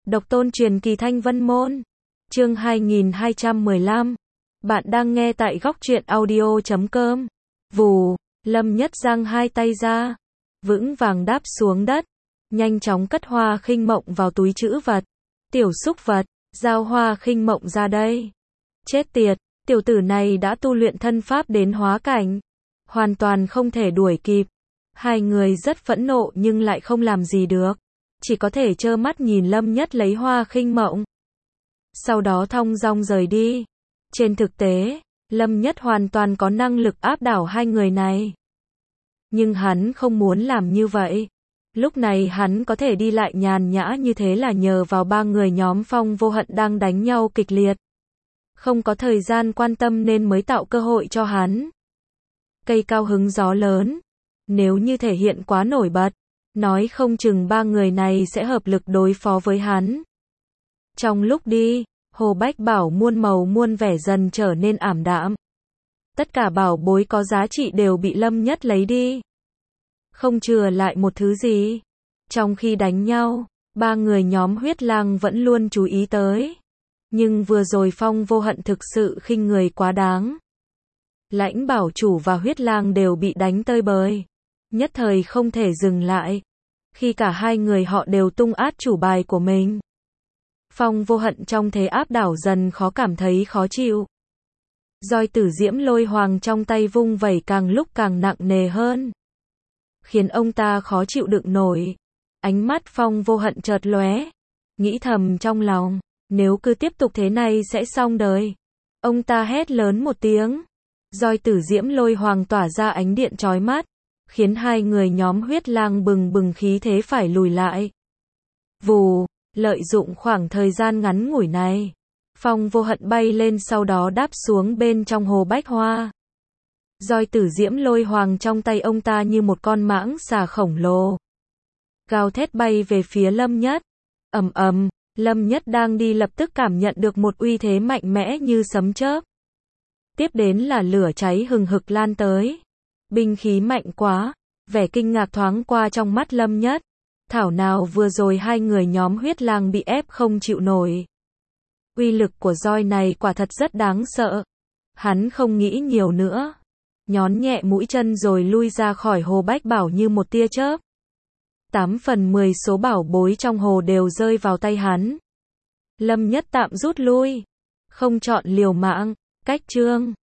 Độc tôn truyền kỳ Thanh Vân Môn. Chương 2215. Bạn đang nghe tại góc truyện audio.com. Vù, Lâm Nhất giang hai tay ra, vững vàng đáp xuống đất, nhanh chóng cất Hoa Khinh Mộng vào túi trữ vật. Tiểu xúc vật, giao Hoa Khinh Mộng ra đây. Chết tiệt, tiểu tử này đã tu luyện thân pháp đến hóa cảnh, hoàn toàn không thể đuổi kịp. Hai người rất phẫn nộ nhưng lại không làm gì được, chỉ có thể trơ mắt nhìn Lâm Nhất lấy Hoa Khinh Mộng, sau đó thong dong rời đi. Trên thực tế, Lâm Nhất hoàn toàn có năng lực áp đảo hai người này, nhưng hắn không muốn làm như vậy. Lúc này hắn có thể đi lại nhàn nhã như thế là nhờ vào ba người nhóm Phong Vô Hận đang đánh nhau kịch liệt, không có thời gian quan tâm nên mới tạo cơ hội cho hắn. Cây cao hứng gió lớn, nếu như thể hiện quá nổi bật, nói không chừng ba người này sẽ hợp lực đối phó với hắn. Trong lúc đi, Hồ Bách Bảo muôn màu muôn vẻ dần trở nên ảm đạm. Tất cả bảo bối có giá trị đều bị Lâm Nhất lấy đi, không chừa lại một thứ gì. Trong khi đánh nhau, ba người nhóm Huyết Lang vẫn luôn chú ý tới, nhưng vừa rồi Phong Vô Hận thực sự khinh người quá đáng. Lãnh Bảo Chủ và Huyết Lang đều bị đánh tơi bời, nhất thời không thể dừng lại. Khi cả hai người họ đều tung át chủ bài của mình, Phong Vô Hận trong thế áp đảo dần cảm thấy khó chịu. Roi Tử Diễm Lôi Hoàng trong tay vung vẩy càng lúc càng nặng nề hơn, khiến ông ta khó chịu đựng nổi. Ánh mắt Phong Vô Hận chợt lóe, nghĩ thầm trong lòng, nếu cứ tiếp tục thế này sẽ xong đời. Ông ta hét lớn một tiếng, Roi Tử Diễm Lôi Hoàng tỏa ra ánh điện chói mắt, khiến hai người nhóm Huyết Lang bừng bừng khí thế phải lùi lại. Vù, lợi dụng khoảng thời gian ngắn ngủi này, Phong Vô Hận bay lên sau đó đáp xuống bên trong hồ bách hoa. Roi Tử Diễm Lôi Hoàng trong tay ông ta như một con mãng xà khổng lồ, gào thét bay về phía Lâm Nhất. Ầm ầm, Lâm Nhất đang đi lập tức cảm nhận được một uy thế mạnh mẽ như sấm chớp. Tiếp đến là lửa cháy hừng hực lan tới. Binh khí mạnh quá, vẻ kinh ngạc thoáng qua trong mắt Lâm Nhất. Thảo nào vừa rồi hai người nhóm Huyết Lang bị ép không chịu nổi. Uy lực của roi này quả thật rất đáng sợ. Hắn không nghĩ nhiều nữa, nhón nhẹ mũi chân rồi lui ra khỏi hồ Bách Bảo như một tia chớp. 8/10 số bảo bối trong hồ đều rơi vào tay hắn. Lâm Nhất tạm rút lui, không chọn liều mạng. Cách chương